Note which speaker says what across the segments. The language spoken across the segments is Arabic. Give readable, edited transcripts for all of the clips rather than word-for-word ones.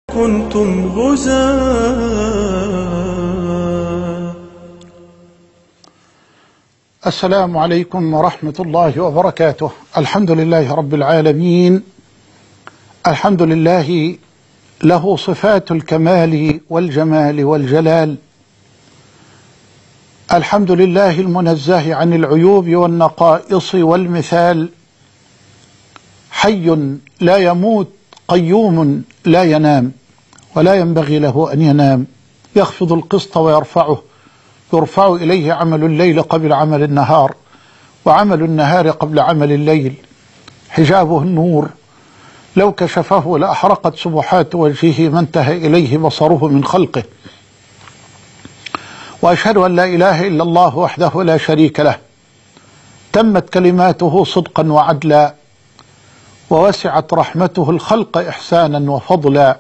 Speaker 1: كنتم غزاة.
Speaker 2: السلام عليكم ورحمة الله وبركاته. الحمد لله رب العالمين. الحمد لله له صفات الكمال والجمال والجلال. الحمد لله المنزه عن العيوب والنقائص والمثال. حي لا يموت، قيوم لا ينام ولا ينبغي له أن ينام، يخفض القسط ويرفعه، يرفع إليه عمل الليل قبل عمل النهار، وعمل النهار قبل عمل الليل. حجابه النور، لو كشفه لأحرقت سبحات وجهه ما انتهى إليه بصره من خلقه. وأشهد أن لا إله إلا الله وحده لا شريك له، تمت كلماته صدقا وعدلا، ووسعت رحمته الخلق إحسانا وفضلا.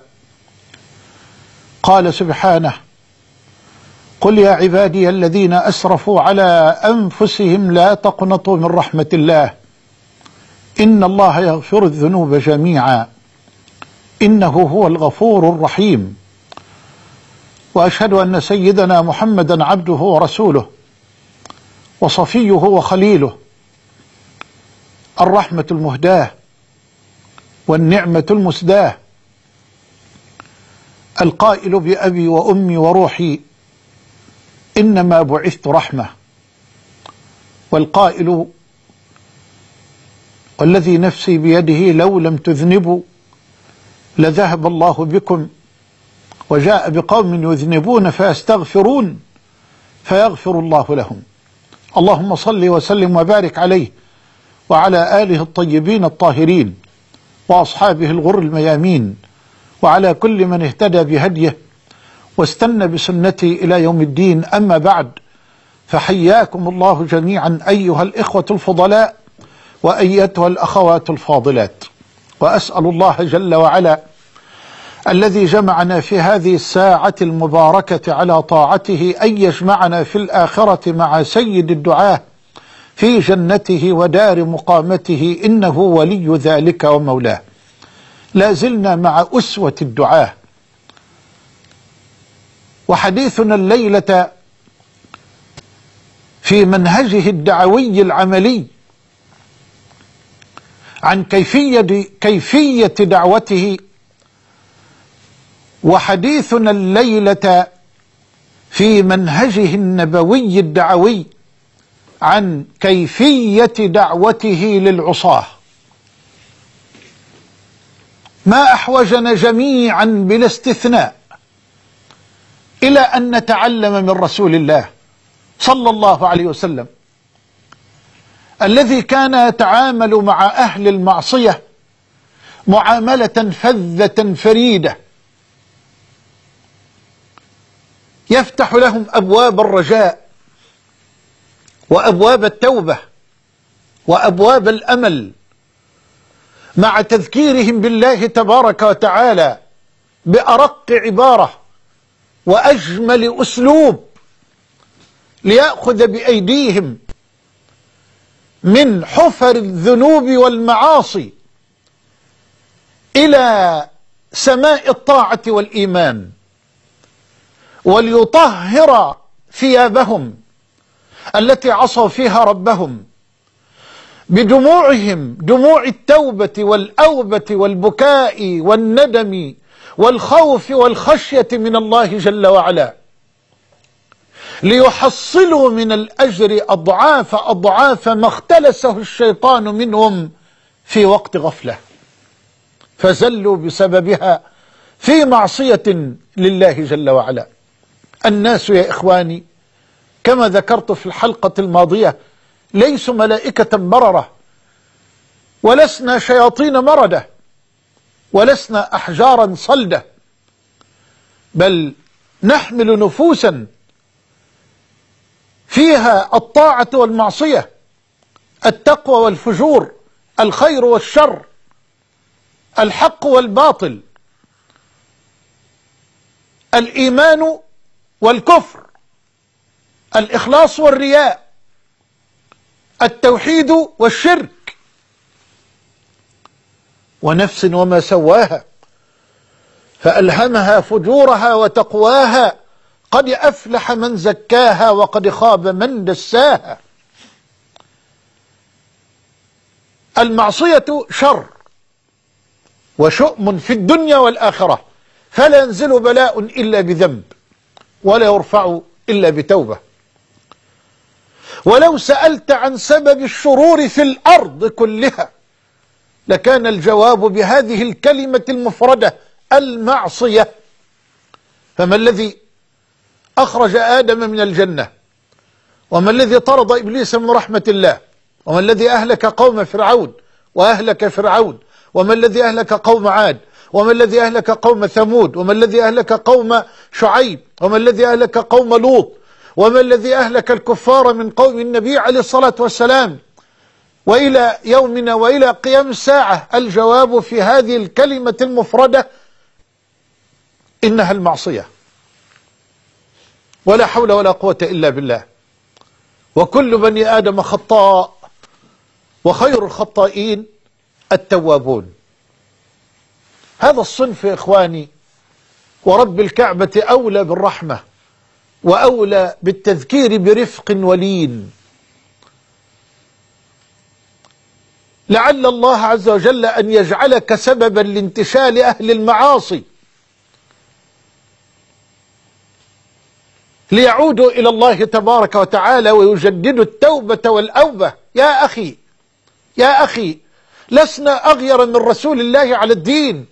Speaker 2: قال سبحانه: قل يا عبادي الذين أسرفوا على أنفسهم لا تقنطوا من رحمة الله، إن الله يغفر الذنوب جميعا إنه هو الغفور الرحيم. وأشهد أن سيدنا محمدا عبده ورسوله وصفيه وخليله، الرحمة المهداة والنعمة المسداة، القائل بأبي وأمي وروحي إنما بعثت رحمة، والقائل والذي نفسي بيده لو لم تذنبوا لذهب الله بكم وجاء بقوم يذنبون فيستغفرون فيغفر الله لهم. اللهم صل وسلم وبارك عليه وعلى آله الطيبين الطاهرين وأصحابه الغر الميامين، وعلى كل من اهتدى بهديه واستنى بسنته إلى يوم الدين. أما بعد، فحياكم الله جميعا أيها الإخوة الفضلاء وأيتها الأخوات الفاضلات، وأسأل الله جل وعلا الذي جمعنا في هذه الساعة المباركة على طاعته أن يجمعنا في الآخرة مع سيد الدعاة في جنته ودار مقامته، إنه ولي ذلك ومولاه. لا زلنا مع أسوة الدعاة، وحديثنا الليلة في منهجه الدعوي العملي عن كيفية دعوته، وحديثنا الليلة في منهجه النبوي الدعوي عن كيفية دعوته للعصاة. ما أحوجنا جميعا بلا استثناء إلى أن نتعلم من رسول الله صلى الله عليه وسلم، الذي كان يتعامل مع أهل المعصية معاملة فذة فريدة، يفتح لهم أبواب الرجاء وأبواب التوبة وأبواب الأمل، مع تذكيرهم بالله تبارك وتعالى بأرق عبارة وأجمل أسلوب، ليأخذ بأيديهم من حفر الذنوب والمعاصي إلى سماء الطاعة والإيمان، وليطهر ثيابهم التي عصوا فيها ربهم بدموعهم، دموع التوبة والأوبة والبكاء والندم والخوف والخشية من الله جل وعلا، ليحصلوا من الأجر أضعاف أضعاف ما اختلسه الشيطان منهم في وقت غفلة، فزلوا بسببها في معصية لله جل وعلا. الناس يا إخواني كما ذكرت في الحلقة الماضية ليسوا ملائكة بررة، ولسنا شياطين مردة، ولسنا أحجارا صلدة، بل نحمل نفوسا فيها الطاعة والمعصية، التقوى والفجور، الخير والشر، الحق والباطل، الإيمان والكفر، الإخلاص والرياء، التوحيد والشرك، ونفس وما سواها فألهمها فجورها وتقواها، قد أفلح من زكاها وقد خاب من دساها. المعصية شر وشؤم في الدنيا والآخرة، فلا ينزل بلاء إلا بذنب ولا يرفع إلا بتوبة. ولو سألت عن سبب الشرور في الأرض كلها لكان الجواب بهذه الكلمة المفردة: المعصية. فما الذي أخرج آدم من الجنة؟ وما الذي طرد إبليس من رحمة الله؟ وما الذي أهلك قوم فرعون وأهلك فرعون؟ وما الذي أهلك قوم عاد؟ وما الذي أهلك قوم ثمود؟ وما الذي أهلك قوم شعيب؟ وما الذي أهلك قوم لوط؟ وما الذي أهلك الكفار من قوم النبي عليه الصلاة والسلام؟ وإلى يومنا وإلى قيام الساعة الجواب في هذه الكلمة المفردة: إنها المعصية. ولا حول ولا قوة إلا بالله. وكل بني آدم خطاء، وخير الخطائين التوابون. هذا الصنف يا إخواني ورب الكعبة أولى بالرحمة وأولى بالتذكير برفق ولين. لعل الله عز وجل أن يجعلك سببا لانتشال أهل المعاصي ليعودوا إلى الله تبارك وتعالى ويجددوا التوبة والأوبة. يا أخي يا أخي، لسنا أغير من رسول الله على الدين،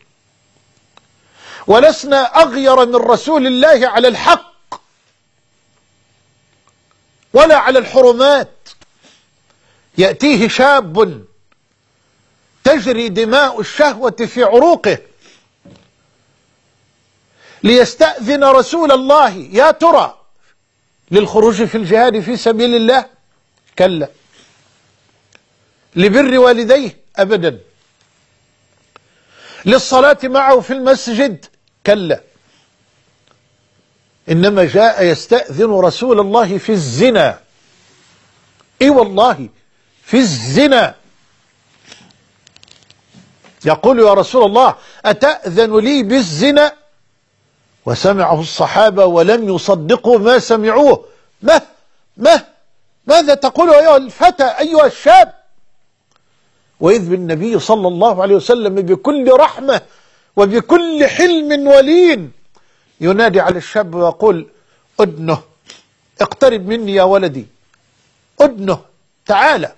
Speaker 2: ولسنا أغير من رسول الله على الحق ولا على الحرمات. يأتيه شاب تجري دماء الشهوة في عروقه ليستأذن رسول الله: يا ترى للخروج في الجهاد في سبيل الله؟ كلا. لبر والديه؟ أبدا. للصلاة معه في المسجد؟ كلا. إنما جاء يستأذن رسول الله في الزنا. إي والله، في الزنا. يقول: يا رسول الله أتأذن لي بالزنا؟ وسمعه الصحابة ولم يصدقوا ما سمعوه. ماذا تقول أيها الفتى أيها الشاب؟ وإذ بالنبي صلى الله عليه وسلم بكل رحمة وبكل حلم ولين ينادي على الشاب ويقول: أدنه، اقترب مني يا ولدي، أدنه، تعالى.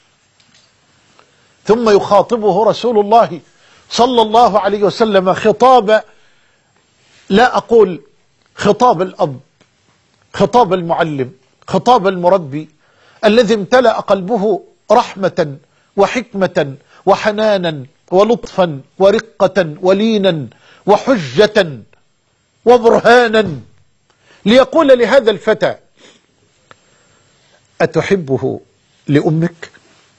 Speaker 2: ثم يخاطبه رسول الله صلى الله عليه وسلم خطاب، لا أقول خطاب الأب، خطاب المعلم، خطاب المربي الذي امتلأ قلبه رحمة وحكمة وحنانا ولطفا ورقة ولينا وحجة وبرهانا، ليقول لهذا الفتى: أتحبه لأمك؟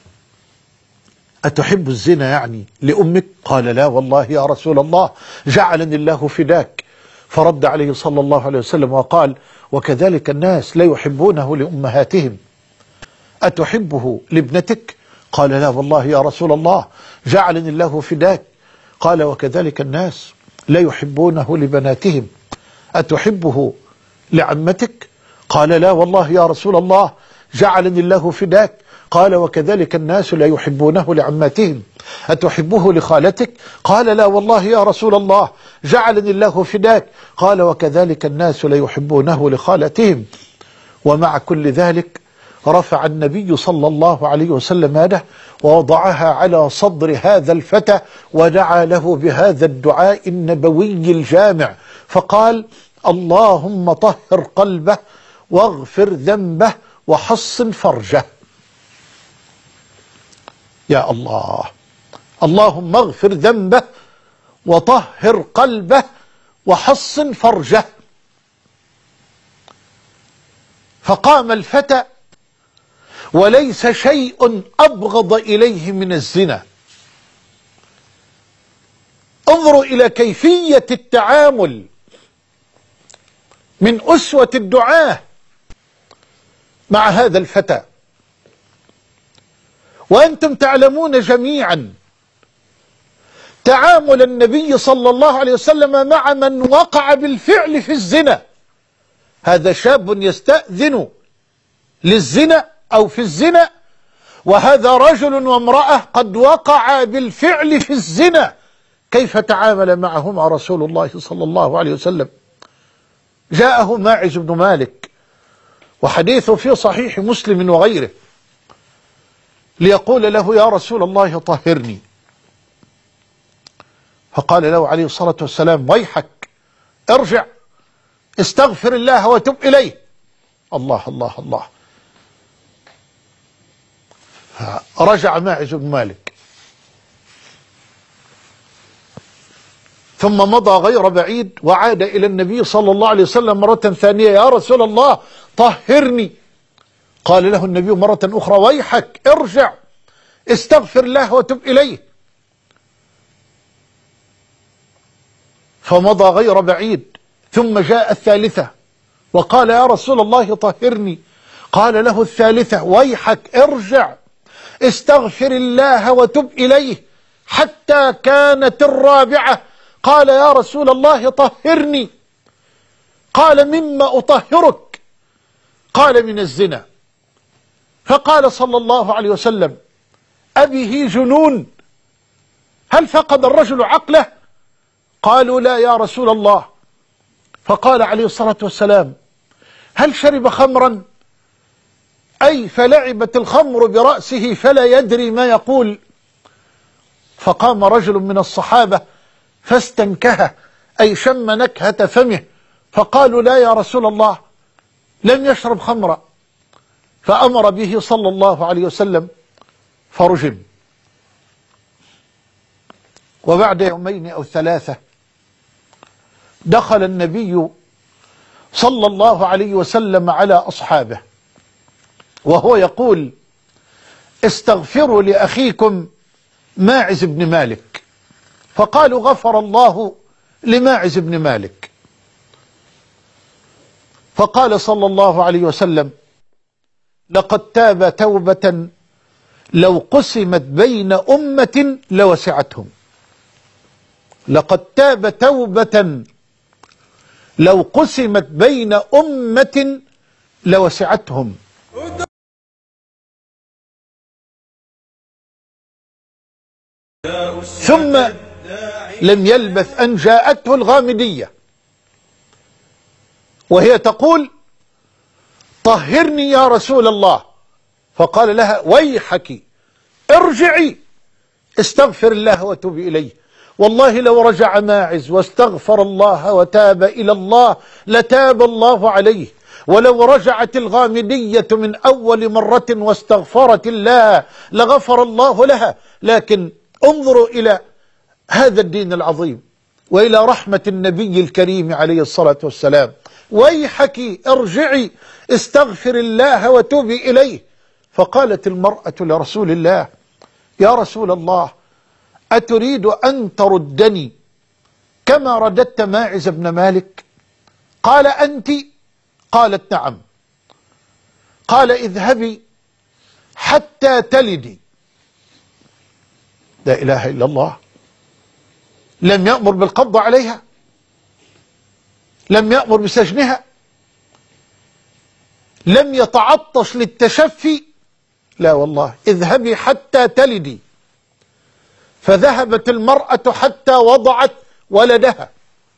Speaker 2: أتحب الزنا يعني لأمك؟ قال: لا والله يا رسول الله، جعلني الله فداك. فرد عليه صلى الله عليه وسلم وقال: وكذلك الناس لا يحبونه لأمهاتهم. أتحبه لابنتك؟ قال: لا والله يا رسول الله، جعلني الله فداك. قال: وكذلك الناس لا يحبونه لبناتهم. أتحبه لعمتك؟ قال: لا والله يا رسول الله، جعلني الله فداك. قال: وكذلك الناس لا يحبونه لعماتهم. أتحبه لخالتك؟ قال: لا والله يا رسول الله، جعلني الله فداك. قال: وكذلك الناس لا يحبونه لخالتهم. ومع كل ذلك رفع النبي صلى الله عليه وسلم يده ووضعها على صدر هذا الفتى ودعا له بهذا الدعاء النبوي الجامع، فقال: اللهم طهر قلبه واغفر ذنبه وحصن فرجه. يا الله، اللهم اغفر ذنبه وطهر قلبه وحصن فرجه. فقام الفتى وليس شيء أبغض إليه من الزنا. انظروا إلى كيفية التعامل من أسوة الدعاة مع هذا الفتى. وأنتم تعلمون جميعا تعامل النبي صلى الله عليه وسلم مع من وقع بالفعل في الزنا. هذا شاب يستأذن للزنا أو في الزنا، وهذا رجل وامرأة قد وقع بالفعل في الزنا. كيف تعامل معهما رسول الله صلى الله عليه وسلم؟ جاءه ماعز بن مالك، وحديثه في صحيح مسلم وغيره، ليقول له: يا رسول الله طهرني. فقال له عليه الصلاة والسلام: ويحك، ارجع، استغفر الله وتب إليه. الله الله الله. فرجع ماعز بن مالك، ثم مضى غير بعيد وعاد إلى النبي صلى الله عليه وسلم مرة ثانية: يا رسول الله طهرني. قال له النبي مرة أخرى: ويحك، ارجع، استغفر الله وتب إليه. فمضى غير بعيد، ثم جاء الثالثة وقال: يا رسول الله طهرني. قال له الثالثة: ويحك، ارجع، استغفر الله وتب إليه. حتى كانت الرابعة، قال: يا رسول الله طهرني. قال: مما أطهرك؟ قال: من الزنا. فقال صلى الله عليه وسلم: أبه جنون؟ هل فقد الرجل عقله؟ قالوا: لا يا رسول الله. فقال عليه الصلاة والسلام: هل شرب خمرا؟ أي فلعبت الخمر برأسه فلا يدري ما يقول. فقام رجل من الصحابة فاستنكه، أي شم نكهة فمه، فقالوا: لا يا رسول الله، لم يشرب خمرا. فأمر به صلى الله عليه وسلم فرجم. وبعد يومين أو ثلاثة دخل النبي صلى الله عليه وسلم على أصحابه وهو يقول: استغفروا لأخيكم ماعز بن مالك. فقالوا: غفر الله لماعز بن مالك. فقال صلى الله عليه وسلم: لقد تاب توبة لو قسمت بين أمة لوسعتهم. لقد تاب توبة لو قسمت بين أمة لوسعتهم. ثم لم يلبث أن جاءته الغامدية وهي تقول: طهرني يا رسول الله. فقال لها: ويحك، ارجعي، استغفر الله وتوب إليه. والله لو رجع ماعز واستغفر الله وتاب إلى الله لتاب الله عليه، ولو رجعت الغامدية من أول مرة واستغفرت الله لغفر الله لها. لكن انظروا إلى هذا الدين العظيم وإلى رحمة النبي الكريم عليه الصلاة والسلام: ويحك، ارجعي، استغفر الله وتوبي إليه. فقالت المرأة لرسول الله: يا رسول الله، أتريد أن تردني كما رددت ماعز بن مالك؟ قال: أنت؟ قالت: نعم. قال: اذهبي حتى تلدي. لا إله إلا الله. لم يأمر بالقبض عليها، لم يأمر بسجنها، لم يتعطش للتشفي، لا والله: اذهبي حتى تلدي. فذهبت المرأة حتى وضعت ولدها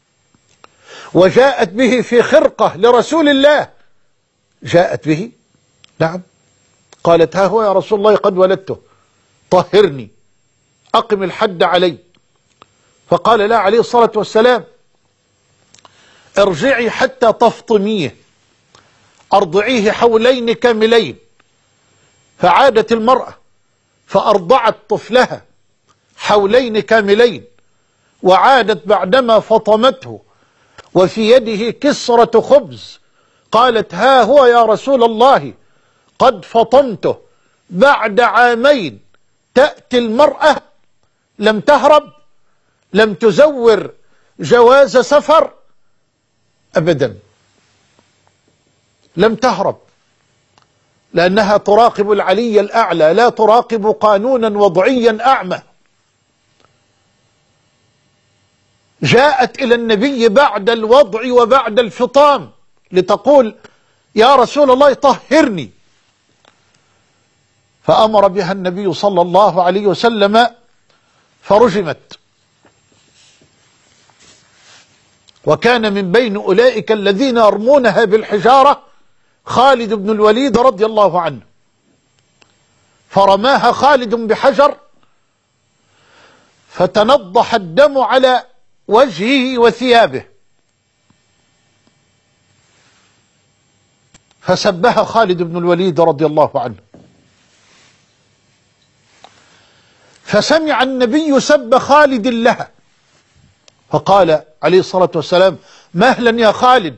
Speaker 2: وجاءت به في خرقة لرسول الله. جاءت به، نعم. قالت: ها هو يا رسول الله قد ولدته، طهرني، أقم الحد علي. فقال لا عليه الصلاة والسلام: ارجعي حتى تفطميه، أرضعيه حولين كاملين. فعادت المرأة فأرضعت طفلها حولين كاملين، وعادت بعدما فطمته وفي يده كسرة خبز. قالت: ها هو يا رسول الله قد فطمته بعد عامين. تأتي المرأة لم تهرب، لم تزور جواز سفر أبدا، لم تهرب، لأنها تراقب العلي الأعلى، لا تراقب قانونا وضعيا أعمى. جاءت إلى النبي بعد الوضع وبعد الفطام لتقول يا رسول الله طهرني، فأمر بها النبي صلى الله عليه وسلم فرجمت. وكان من بين أولئك الذين يرمونها بالحجارة خالد بن الوليد رضي الله عنه، فرماها خالد بحجر فتنضح الدم على وجهه وثيابه، فسبها خالد بن الوليد رضي الله عنه، فسمع النبي سب خالد لها، فقال عليه الصلاة والسلام مهلا يا خالد،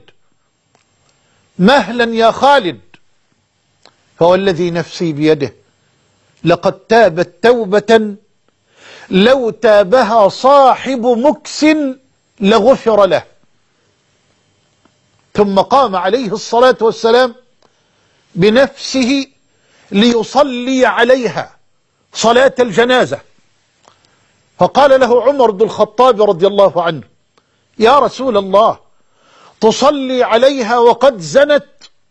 Speaker 2: مهلا يا خالد، فوالذي نفسي بيده لقد تابت توبة لو تابها صاحب مكس لغفر له. ثم قام عليه الصلاة والسلام بنفسه ليصلي عليها صلاة الجنازة، فقال له عمر بن الخطاب رضي الله عنه يا رسول الله تصلي عليها وقد زنت،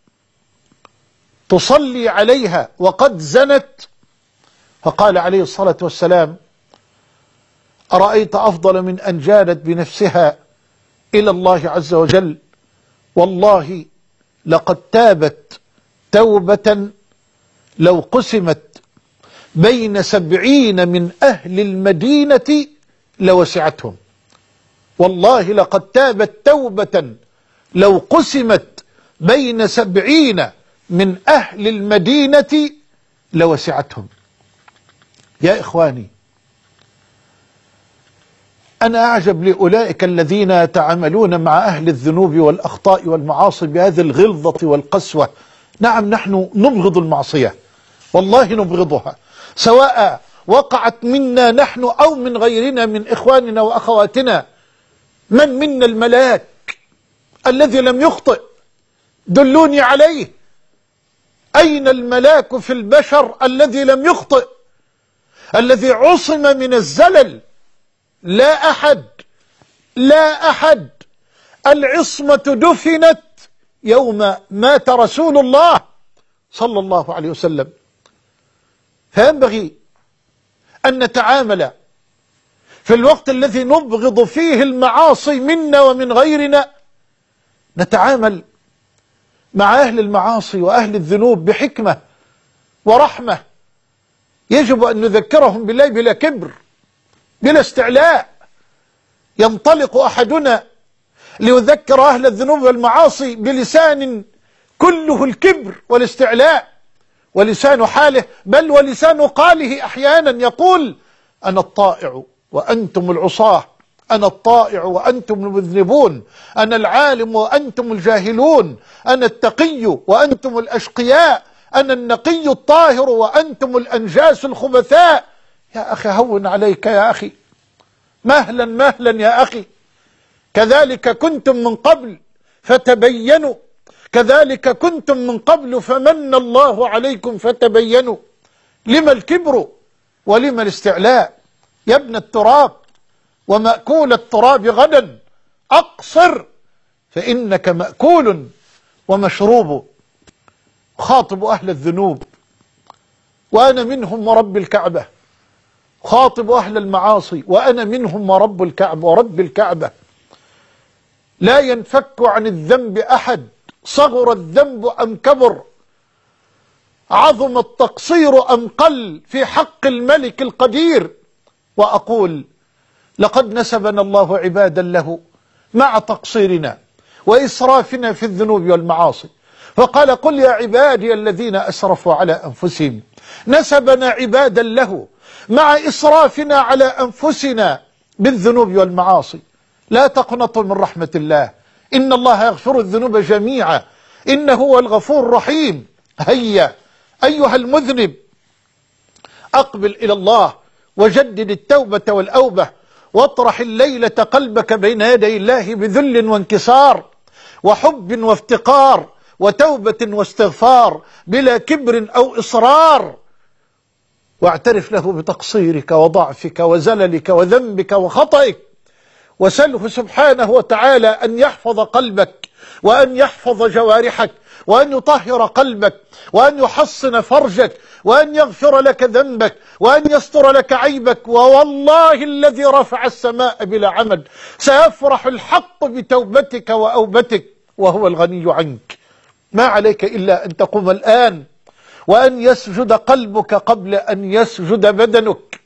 Speaker 2: تصلي عليها وقد زنت؟ فقال عليه الصلاة والسلام أرأيت أفضل من أن جادت بنفسها إلى الله عز وجل؟ والله لقد تابت توبة لو قسمت بين 70 من أهل المدينة لوسعتهم. والله لقد تابت توبة لو قسمت بين 70 من أهل المدينة لوسعتهم. يا إخواني، أنا أعجب لأولئك الذين يتعاملون مع أهل الذنوب والأخطاء والمعاصي بهذه الغلظة والقسوة. نعم، نحن نبغض المعصية، والله نبغضها، سواء وقعت منا نحن أو من غيرنا من إخواننا وأخواتنا. من منا الملاك الذي لم يخطئ؟ دلوني عليه. أين الملاك في البشر الذي لم يخطئ، الذي عصم من الزلل؟ لا أحد، لا أحد. العصمة دفنت يوم مات رسول الله صلى الله عليه وسلم. فينبغي أن نتعامل في الوقت الذي نبغض فيه المعاصي منا ومن غيرنا، نتعامل مع أهل المعاصي وأهل الذنوب بحكمة ورحمة. يجب أن نذكرهم بالله بلا كبر، بلا استعلاء. ينطلق أحدنا ليذكر أهل الذنوب والمعاصي بلسان كله الكبر والاستعلاء، ولسان حاله بل ولسان قاله أحيانا يقول أنا الطائع وأنتم العصاة، أنا الطائع وأنتم المذنبون، أنا العالم وأنتم الجاهلون، أنا التقي وأنتم الأشقياء، أنا النقي الطاهر وأنتم الأنجاس الخبثاء. يا أخي هون عليك يا أخي، مهلا مهلا يا أخي. كذلك كنتم من قبل فتبينوا، كذلك كنتم من قبل فمن الله عليكم فتبينوا. لما الكبر ولما الاستعلاء؟ يا ابن التراب ومأكول التراب غدا أقصر فإنك مأكول ومشروب. خاطب أهل الذنوب وأنا منهم ورب الكعبة، خاطب أهل المعاصي وأنا منهم ورب الكعبة ورب الكعبة. لا ينفك عن الذنب أحد، صغر الذنب أم كبر، عظم التقصير أم قل في حق الملك القدير. وأقول لقد نسبنا الله عبادا له مع تقصيرنا وإسرافنا في الذنوب والمعاصي، فقال قل يا عبادي الذين أسرفوا على أنفسهم. نسبنا عبادا له مع إسرافنا على أنفسنا بالذنوب والمعاصي. لا تقنطوا من رحمة الله، إن الله يغفر الذنوب جميعا إنه هو الغفور الرحيم. هيا أيها المذنب، أقبل إلى الله وجدد التوبة والأوبة، واطرح الليلة قلبك بين يدي الله بذل وانكسار وحب وافتقار وتوبة واستغفار بلا كبر أو إصرار، واعترف له بتقصيرك وضعفك وزللك وذنبك وخطئك، وسله سبحانه وتعالى أن يحفظ قلبك وأن يحفظ جوارحك وأن يطهر قلبك وأن يحصن فرجك وأن يغفر لك ذنبك وأن يستر لك عيبك. ووالله الذي رفع السماء بلا عمد سيفرح الحق بتوبتك وأوبتك وهو الغني عنك. ما عليك إلا أن تقوم الآن وأن يسجد قلبك قبل أن يسجد بدنك.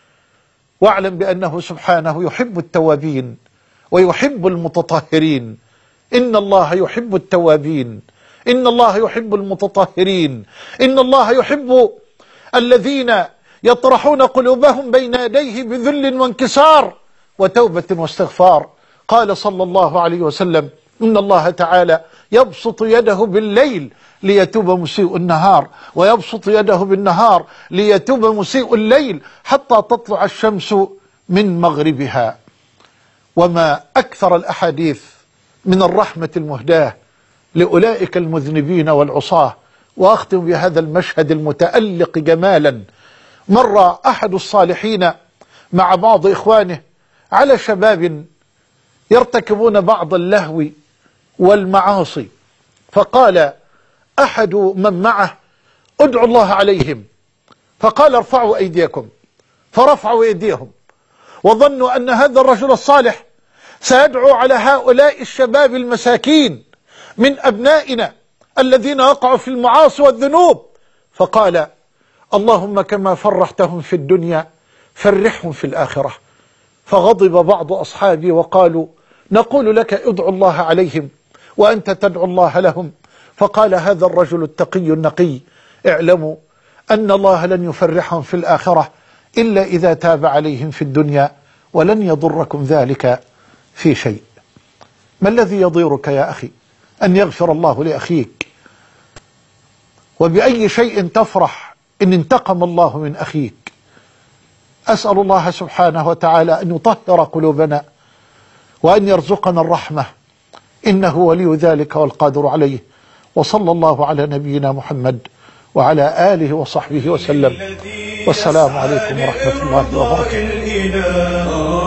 Speaker 2: واعلم بأنه سبحانه يحب التوابين ويحب المتطهرين. إن الله يحب التوابين، إن الله يحب المتطهرين، إن الله يحب الذين يطرحون قلوبهم بين يديه بذل وانكسار وتوبة واستغفار. قال صلى الله عليه وسلم: إن الله تعالى يبسط يده بالليل ليتوب مسيء النهار، ويبسط يده بالنهار ليتوب مسيء الليل، حتى تطلع الشمس من مغربها. وما أكثر الأحاديث من الرحمة المهداة لأولئك المذنبين والعصاة. وأختم بهذا المشهد المتألق جمالا. مر أحد الصالحين مع بعض إخوانه على شباب يرتكبون بعض اللهو والمعاصي، فقال أحد من معه: ادعوا الله عليهم. فقال: ارفعوا أيديكم. فرفعوا أيديهم وظنوا أن هذا الرجل الصالح سيدعو على هؤلاء الشباب المساكين من أبنائنا الذين وقعوا في المعاصي والذنوب. فقال: اللهم كما فرحتهم في الدنيا فرحهم في الآخرة. فغضب بعض أصحابي وقالوا: نقول لك ادعو الله عليهم وأنت تدعو الله لهم. فقال هذا الرجل التقي النقي: اعلموا أن الله لن يفرحهم في الآخرة إلا إذا تاب عليهم في الدنيا، ولن يضركم ذلك في شيء. ما الذي يضيرك يا أخي؟ أن يغفر الله لأخيك. وبأي شيء تفرح إن انتقم الله من أخيك؟ أسأل الله سبحانه وتعالى أن يطهر قلوبنا وأن يرزقنا الرحمة، إنه ولي ذلك والقادر عليه. وصلى الله على نبينا محمد وعلى آله وصحبه وسلم، والسلام عليكم ورحمة الله وبركاته.